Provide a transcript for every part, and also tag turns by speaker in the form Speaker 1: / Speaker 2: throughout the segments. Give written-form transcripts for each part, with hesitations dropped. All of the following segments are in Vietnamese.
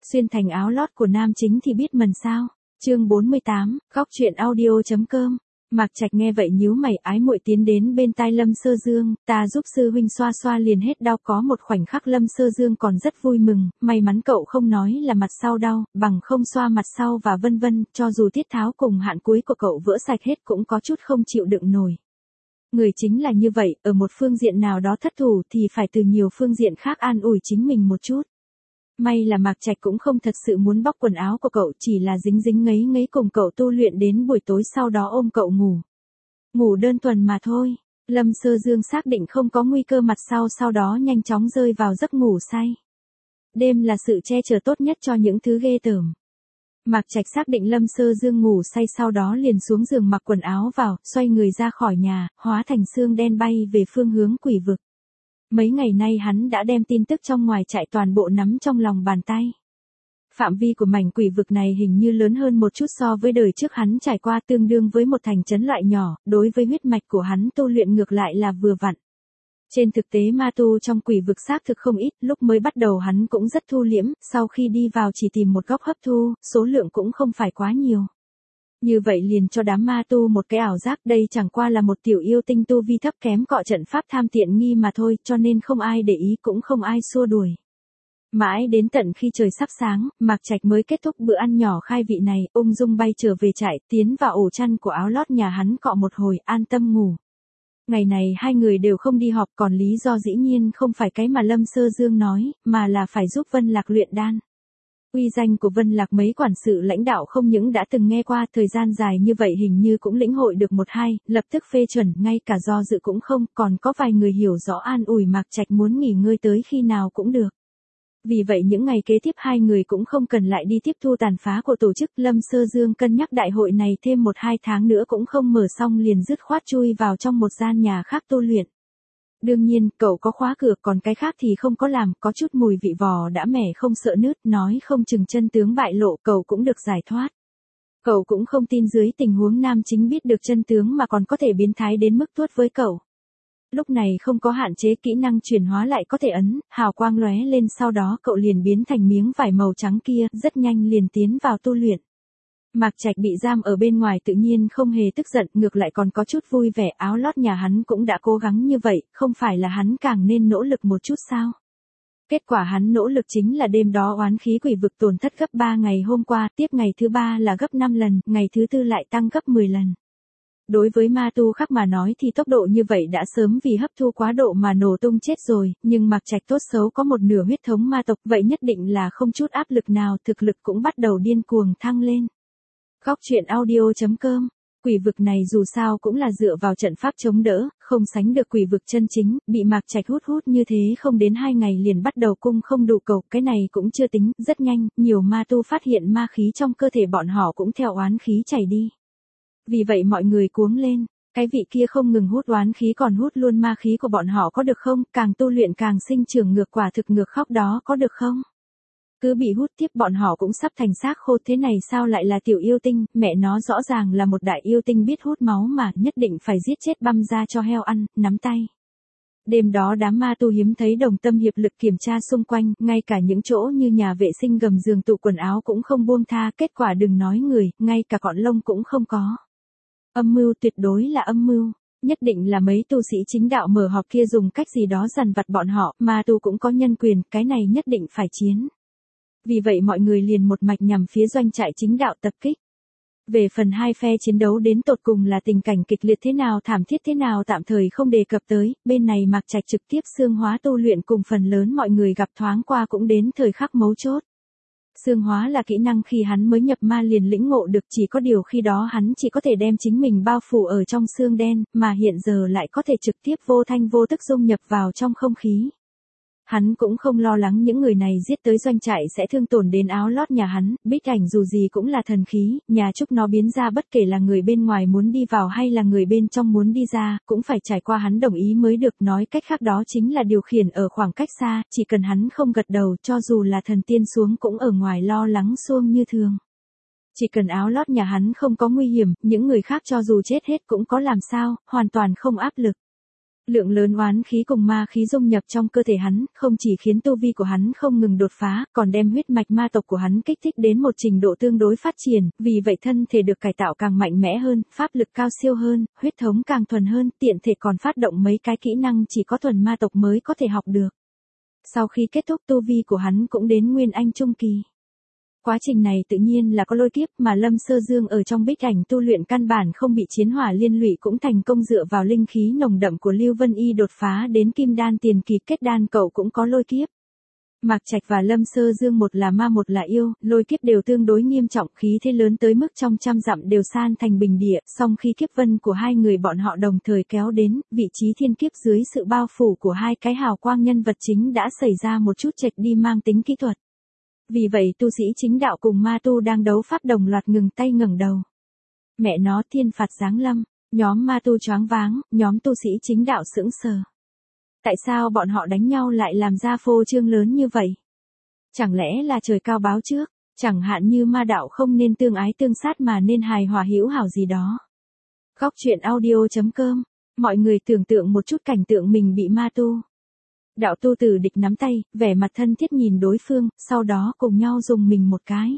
Speaker 1: Xuyên thành áo lót của nam chính thì biết mần sao. Chương 48, góc truyện audio.com. Mạc Trạch nghe vậy nhíu mày, ái muội tiến đến bên tai Lâm Sơ Dương, ta giúp sư huynh xoa xoa liền hết đau. Có một khoảnh khắc Lâm Sơ Dương còn rất vui mừng, may mắn cậu không nói là mặt sau đau, bằng không xoa mặt sau và vân vân, cho dù tiết tháo cùng hạn cuối của cậu vỡ sạch hết cũng có chút không chịu đựng nổi. Người chính là như vậy, ở một phương diện nào đó thất thủ thì phải từ nhiều phương diện khác an ủi chính mình một chút. May là Mạc Trạch cũng không thật sự muốn bóc quần áo của cậu, chỉ là dính dính ngấy ngấy cùng cậu tu luyện đến buổi tối, sau đó ôm cậu ngủ. Ngủ đơn thuần mà thôi. Lâm Sơ Dương xác định không có nguy cơ mặt sau đó nhanh chóng rơi vào giấc ngủ say. Đêm là sự che chở tốt nhất cho những thứ ghê tởm. Mạc Trạch xác định Lâm Sơ Dương ngủ say, sau đó liền xuống giường mặc quần áo vào, xoay người ra khỏi nhà, hóa thành xương đen bay về phương hướng quỷ vực. Mấy ngày nay hắn đã đem tin tức trong ngoài trại toàn bộ nắm trong lòng bàn tay. Phạm vi của mảnh quỷ vực này hình như lớn hơn một chút so với đời trước hắn trải qua, tương đương với một thành trấn loại nhỏ, đối với huyết mạch của hắn tu luyện ngược lại là vừa vặn. Trên thực tế ma tu trong quỷ vực xác thực không ít, lúc mới bắt đầu hắn cũng rất thu liễm, sau khi đi vào chỉ tìm một góc hấp thu, số lượng cũng không phải quá nhiều. Như vậy liền cho đám ma tu một cái ảo giác, đây chẳng qua là một tiểu yêu tinh tu vi thấp kém cọ trận pháp tham tiện nghi mà thôi, cho nên không ai để ý cũng không ai xua đuổi. Mãi đến tận khi trời sắp sáng, Mạc Trạch mới kết thúc bữa ăn nhỏ khai vị này, ung dung bay trở về trại, tiến vào ổ chăn của áo lót nhà hắn cọ một hồi, an tâm ngủ. Ngày này hai người đều không đi họp, còn lý do dĩ nhiên không phải cái mà Lâm Sơ Dương nói, mà là phải giúp Vân Lạc luyện đan. Uy danh của Vân Lạc mấy quản sự lãnh đạo không những đã từng nghe qua, thời gian dài như vậy hình như cũng lĩnh hội được một hai, lập tức phê chuẩn, ngay cả do dự cũng không, còn có vài người hiểu rõ an ủi Mạc Trạch muốn nghỉ ngơi tới khi nào cũng được. Vì vậy những ngày kế tiếp hai người cũng không cần lại đi tiếp thu tàn phá của tổ chức. Lâm Sơ Dương cân nhắc đại hội này thêm 1-2 tháng nữa cũng không mở xong, liền dứt khoát chui vào trong một gian nhà khác tu luyện. Đương nhiên, cậu có khóa cửa, còn cái khác thì không có làm, có chút mùi vị vò đã mẻ không sợ nứt, nói không chừng chân tướng bại lộ cậu cũng được giải thoát. Cậu cũng không tin dưới tình huống nam chính biết được chân tướng mà còn có thể biến thái đến mức tuốt với cậu. Lúc này không có hạn chế, kỹ năng chuyển hóa lại có thể ấn, hào quang lóe lên, sau đó cậu liền biến thành miếng vải màu trắng kia, rất nhanh liền tiến vào tu luyện. Mạc Trạch bị giam ở bên ngoài tự nhiên không hề tức giận, ngược lại còn có chút vui vẻ, áo lót nhà hắn cũng đã cố gắng như vậy, không phải là hắn càng nên nỗ lực một chút sao? Kết quả hắn nỗ lực chính là đêm đó oán khí quỷ vực tổn thất gấp 3 ngày hôm qua, tiếp ngày thứ 3 là gấp 5 lần, ngày thứ 4 lại tăng gấp 10 lần. Đối với ma tu khác mà nói thì tốc độ như vậy đã sớm vì hấp thu quá độ mà nổ tung chết rồi, nhưng Mạc Trạch tốt xấu có một nửa huyết thống ma tộc, vậy nhất định là không chút áp lực nào, thực lực cũng bắt đầu điên cuồng thăng lên. Góc truyện audio.com. Quỷ vực này dù sao cũng là dựa vào trận pháp chống đỡ, không sánh được quỷ vực chân chính, bị Mạc Trạch hút như thế không đến 2 ngày liền bắt đầu cung không đủ cầu, cái này cũng chưa tính, rất nhanh, nhiều ma tu phát hiện ma khí trong cơ thể bọn họ cũng theo oán khí chảy đi. Vì vậy mọi người cuống lên, cái vị kia không ngừng hút oán khí còn hút luôn ma khí của bọn họ có được không, càng tu luyện càng sinh trưởng ngược, quả thực ngược khóc đó có được không? Cứ bị hút tiếp bọn họ cũng sắp thành xác khô, thế này sao lại là tiểu yêu tinh, mẹ nó rõ ràng là một đại yêu tinh biết hút máu mà, nhất định phải giết chết băm ra cho heo ăn, nắm tay. Đêm đó đám ma tu hiếm thấy đồng tâm hiệp lực kiểm tra xung quanh, ngay cả những chỗ như nhà vệ sinh, gầm giường, tủ quần áo cũng không buông tha, kết quả đừng nói người, ngay cả cọn lông cũng không có. Âm mưu, tuyệt đối là âm mưu. Nhất định là mấy tu sĩ chính đạo mở họp kia dùng cách gì đó dằn vặt bọn họ, ma tu cũng có nhân quyền, cái này nhất định phải chiến. Vì vậy mọi người liền một mạch nhằm phía doanh trại chính đạo tập kích. Về phần hai phe chiến đấu đến tột cùng là tình cảnh kịch liệt thế nào, thảm thiết thế nào tạm thời không đề cập tới, bên này Mạc Trạch trực tiếp xương hóa tu luyện cùng phần lớn mọi người gặp thoáng qua cũng đến thời khắc mấu chốt. Xương hóa là kỹ năng khi hắn mới nhập ma liền lĩnh ngộ được, chỉ có điều khi đó hắn chỉ có thể đem chính mình bao phủ ở trong xương đen, mà hiện giờ lại có thể trực tiếp vô thanh vô tức dung nhập vào trong không khí. Hắn cũng không lo lắng những người này giết tới doanh trại sẽ thương tổn đến áo lót nhà hắn, Bích Ảnh dù gì cũng là thần khí, nhà chúc nó biến ra bất kể là người bên ngoài muốn đi vào hay là người bên trong muốn đi ra, cũng phải trải qua hắn đồng ý mới được, nói cách khác đó chính là điều khiển ở khoảng cách xa, chỉ cần hắn không gật đầu cho dù là thần tiên xuống cũng ở ngoài lo lắng xuông như thường. Chỉ cần áo lót nhà hắn không có nguy hiểm, những người khác cho dù chết hết cũng có làm sao, hoàn toàn không áp lực. Lượng lớn oán khí cùng ma khí dung nhập trong cơ thể hắn, không chỉ khiến tu vi của hắn không ngừng đột phá, còn đem huyết mạch ma tộc của hắn kích thích đến một trình độ tương đối phát triển, vì vậy thân thể được cải tạo càng mạnh mẽ hơn, pháp lực cao siêu hơn, huyết thống càng thuần hơn, tiện thể còn phát động mấy cái kỹ năng chỉ có thuần ma tộc mới có thể học được. Sau khi kết thúc tu vi của hắn cũng đến Nguyên Anh Trung Kỳ. Quá trình này tự nhiên là có lôi kiếp mà Lâm Sơ Dương ở trong bích ảnh tu luyện căn bản không bị chiến hỏa liên lụy cũng thành công dựa vào linh khí nồng đậm của Lưu Vân Y đột phá đến kim đan tiền kỳ kết đan cậu cũng có lôi kiếp. Mạc Trạch và Lâm Sơ Dương một là ma một là yêu, lôi kiếp đều tương đối nghiêm trọng khí thế lớn tới mức trong trăm dặm đều san thành bình địa, song khi kiếp vân của hai người bọn họ đồng thời kéo đến, vị trí thiên kiếp dưới sự bao phủ của hai cái hào quang nhân vật chính đã xảy ra một chút chệch đi mang tính kỹ thuật. Vì vậy tu sĩ chính đạo cùng ma tu đang đấu pháp đồng loạt ngừng tay ngẩng đầu. Mẹ nó thiên phạt giáng lâm, nhóm ma tu choáng váng, nhóm tu sĩ chính đạo sững sờ. Tại sao bọn họ đánh nhau lại làm ra phô trương lớn như vậy? Chẳng lẽ là trời cao báo trước, chẳng hạn như ma đạo không nên tương ái tương sát mà nên hài hòa hữu hảo gì đó. Góc truyện audio.com, mọi người tưởng tượng một chút cảnh tượng mình bị ma tu. Đạo tu tử địch nắm tay, vẻ mặt thân thiết nhìn đối phương, sau đó cùng nhau dùng mình một cái.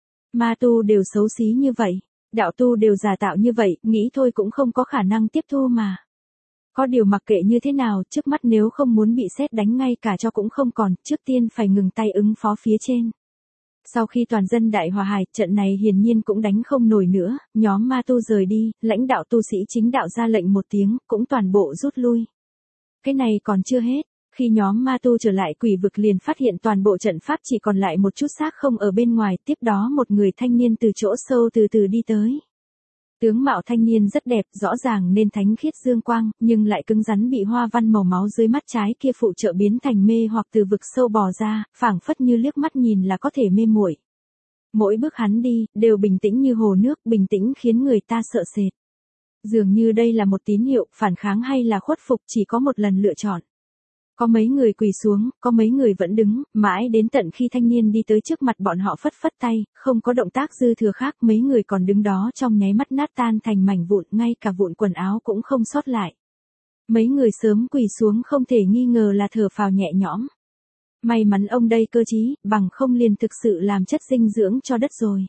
Speaker 1: Ma tu đều xấu xí như vậy, đạo tu đều giả tạo như vậy, nghĩ thôi cũng không có khả năng tiếp thu mà. Có điều mặc kệ như thế nào, trước mắt nếu không muốn bị sét đánh ngay cả cho cũng không còn, trước tiên phải ngừng tay ứng phó phía trên. Sau khi toàn dân đại hòa hài, trận này hiển nhiên cũng đánh không nổi nữa, nhóm ma tu rời đi, lãnh đạo tu sĩ chính đạo ra lệnh một tiếng, cũng toàn bộ rút lui. Cái này còn chưa hết. Khi nhóm ma tu trở lại quỷ vực liền phát hiện toàn bộ trận pháp chỉ còn lại một chút xác không ở bên ngoài, tiếp đó một người thanh niên từ chỗ sâu từ từ đi tới. Tướng mạo thanh niên rất đẹp, rõ ràng nên thánh khiết dương quang, nhưng lại cứng rắn bị hoa văn màu máu dưới mắt trái kia phụ trợ biến thành mê hoặc từ vực sâu bò ra, phảng phất như liếc mắt nhìn là có thể mê muội. Mỗi bước hắn đi, đều bình tĩnh như hồ nước, bình tĩnh khiến người ta sợ sệt. Dường như đây là một tín hiệu, phản kháng hay là khuất phục chỉ có một lần lựa chọn. Có mấy người quỳ xuống, có mấy người vẫn đứng, mãi đến tận khi thanh niên đi tới trước mặt bọn họ phất phất tay, không có động tác dư thừa khác, mấy người còn đứng đó trong nháy mắt nát tan thành mảnh vụn, ngay cả vụn quần áo cũng không sót lại. Mấy người sớm quỳ xuống không thể nghi ngờ là thở phào nhẹ nhõm. May mắn ông đây cơ trí, bằng không liền thực sự làm chất dinh dưỡng cho đất rồi.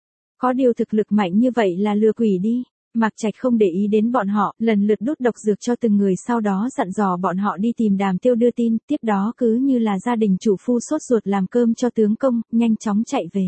Speaker 1: Có điều thực lực mạnh như vậy là lừa quỷ đi. Mạc Trạch không để ý đến bọn họ, lần lượt đút độc dược cho từng người sau đó dặn dò bọn họ đi tìm Đàm Tiêu đưa tin, tiếp đó cứ như là gia đình chủ phu sốt ruột làm cơm cho tướng công, nhanh chóng chạy về.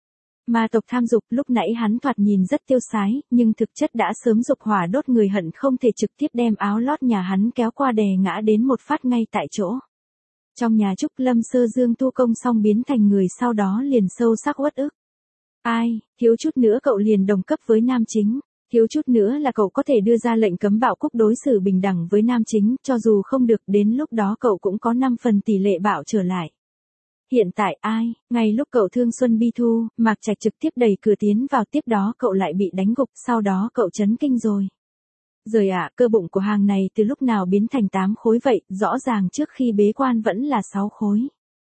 Speaker 1: Ma tộc tham dục, lúc nãy hắn thoạt nhìn rất tiêu sái, nhưng thực chất đã sớm dục hỏa đốt người hận không thể trực tiếp đem áo lót nhà hắn kéo qua đè ngã đến một phát ngay tại chỗ. Trong nhà Trúc Lâm Sơ Dương tu công xong biến thành người sau đó liền sâu sắc uất ức. Ai, thiếu chút nữa cậu liền đồng cấp với nam chính. Thiếu chút nữa là cậu có thể đưa ra lệnh cấm bạo cúc đối xử bình đẳng với nam chính, cho dù không được đến lúc đó cậu cũng có 5 phần tỷ lệ bạo trở lại. Hiện tại ai, ngay lúc cậu thương xuân bi thu, Mạc Trạch trực tiếp đẩy cửa tiến vào tiếp đó cậu lại bị đánh gục, sau đó cậu chấn kinh rồi. Rồi ạ, cơ bụng của hàng này từ lúc nào biến thành 8 khối vậy, rõ ràng trước khi bế quan vẫn là 6 khối.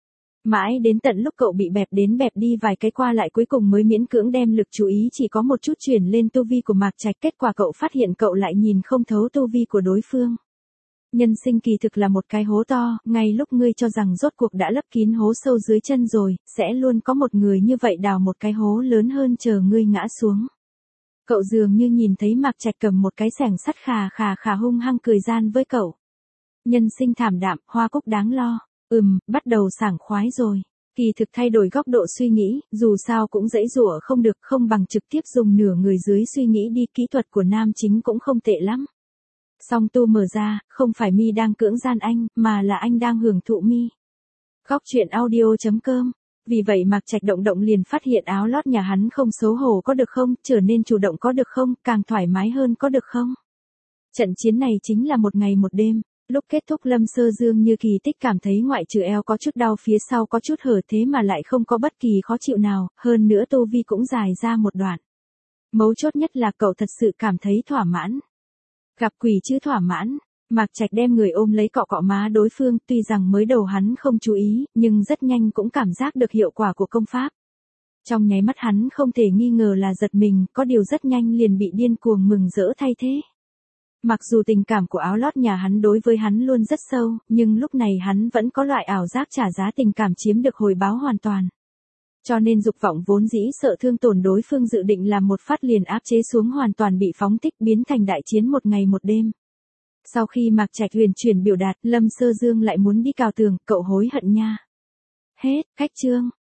Speaker 1: Mãi đến tận lúc cậu bị bẹp đến bẹp đi vài cái qua lại cuối cùng mới miễn cưỡng đem lực chú ý chỉ có một chút chuyển lên tu vi của Mạc Trạch, kết quả cậu phát hiện cậu lại nhìn không thấu tu vi của đối phương. Nhân sinh kỳ thực là một cái hố to, ngay lúc ngươi cho rằng rốt cuộc đã lấp kín hố sâu dưới chân rồi, sẽ luôn có một người như vậy đào một cái hố lớn hơn chờ ngươi ngã xuống. Cậu dường như nhìn thấy Mạc Trạch cầm một cái xẻng sắt khà hung hăng cười gian với cậu. Nhân sinh thảm đạm, hoa cúc đáng lo. Bắt đầu sảng khoái rồi. Kỳ thực thay đổi góc độ suy nghĩ, dù sao cũng dãy dụa không được, không bằng trực tiếp dùng nửa người dưới suy nghĩ đi, kỹ thuật của nam chính cũng không tệ lắm. Song tu mở ra, không phải mi đang cưỡng gian anh, mà là anh đang hưởng thụ mi. Góc truyện audio.com. Vì vậy Mạc Trạch động liền phát hiện áo lót nhà hắn không xấu hổ có được không, trở nên chủ động có được không, càng thoải mái hơn có được không. Trận chiến này chính là một ngày một đêm. Lúc kết thúc Lâm Sơ Dương như kỳ tích cảm thấy ngoại trừ eo có chút đau phía sau có chút hở thế mà lại không có bất kỳ khó chịu nào, hơn nữa tu vi cũng dài ra một đoạn. Mấu chốt nhất là cậu thật sự cảm thấy thỏa mãn. Gặp quỷ chứ thỏa mãn, Mạc Trạch đem người ôm lấy cọ cọ má đối phương, tuy rằng mới đầu hắn không chú ý, nhưng rất nhanh cũng cảm giác được hiệu quả của công pháp. Trong nháy mắt hắn không thể nghi ngờ là giật mình, có điều rất nhanh liền bị điên cuồng mừng rỡ thay thế. Mặc dù tình cảm của áo lót nhà hắn đối với hắn luôn rất sâu, nhưng lúc này hắn vẫn có loại ảo giác trả giá tình cảm chiếm được hồi báo hoàn toàn. Cho nên dục vọng vốn dĩ sợ thương tổn đối phương dự định làm một phát liền áp chế xuống hoàn toàn bị phóng thích biến thành đại chiến một ngày một đêm. Sau khi Mạc Trạch huyền chuyển biểu đạt, Lâm Sơ Dương lại muốn đi cào tường, cậu hối hận nha. Hết, khách chương.